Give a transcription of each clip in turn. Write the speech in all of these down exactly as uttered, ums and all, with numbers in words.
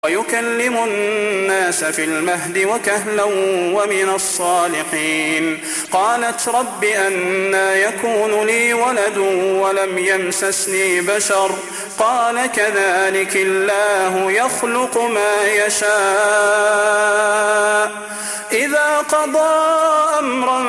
ويكلم الناس في المهد وكهلا ومن الصالحين. قالت رب أنى يكون لي ولد ولم يمسسني بشر قال كذلك الله يخلق ما يشاء إذا قضى أمرا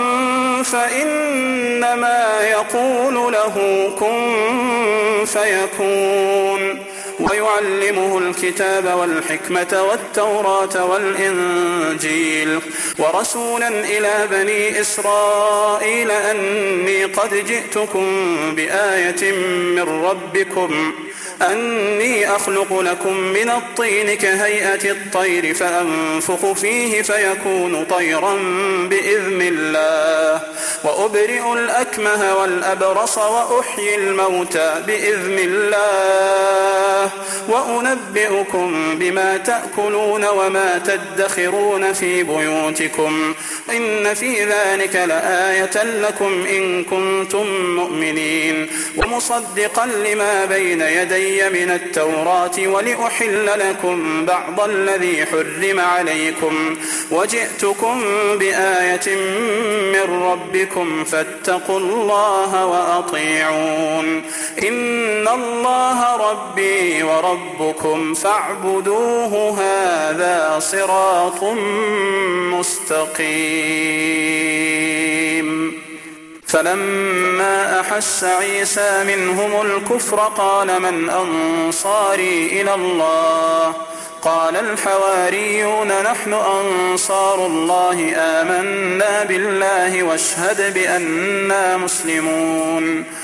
فإنما يقول له كن فيكون. ويعلمه الكتاب والحكمة والتوراة والإنجيل ورسولا إلى بني إسرائيل أني قد جئتكم بآية من ربكم أني أخلق لكم من الطين كهيئة الطير فأنفخ فيه فيكون طيرا بإذن الله وأبرئ الأكمه والأبرص وأحيي الموتى بإذن الله وأنبئكم بما تأكلون وما تدخرون في بيوتكم إن في ذلك لآية لكم إن كنتم مؤمنين ومصدقا لما بين يدي من التوراة ولأحل لكم بعض الذي حرم عليكم وجئتكم بآية من ربكم فاتقوا الله وأطيعون إن الله ربي وربكم فاعبدوه هذا صراط مستقيم. فلما أحس عيسى منهم الكفر قال من أنصاري إلى الله قال الحواريون نحن أنصار الله آمنا بالله واشهد بأننا مسلمون.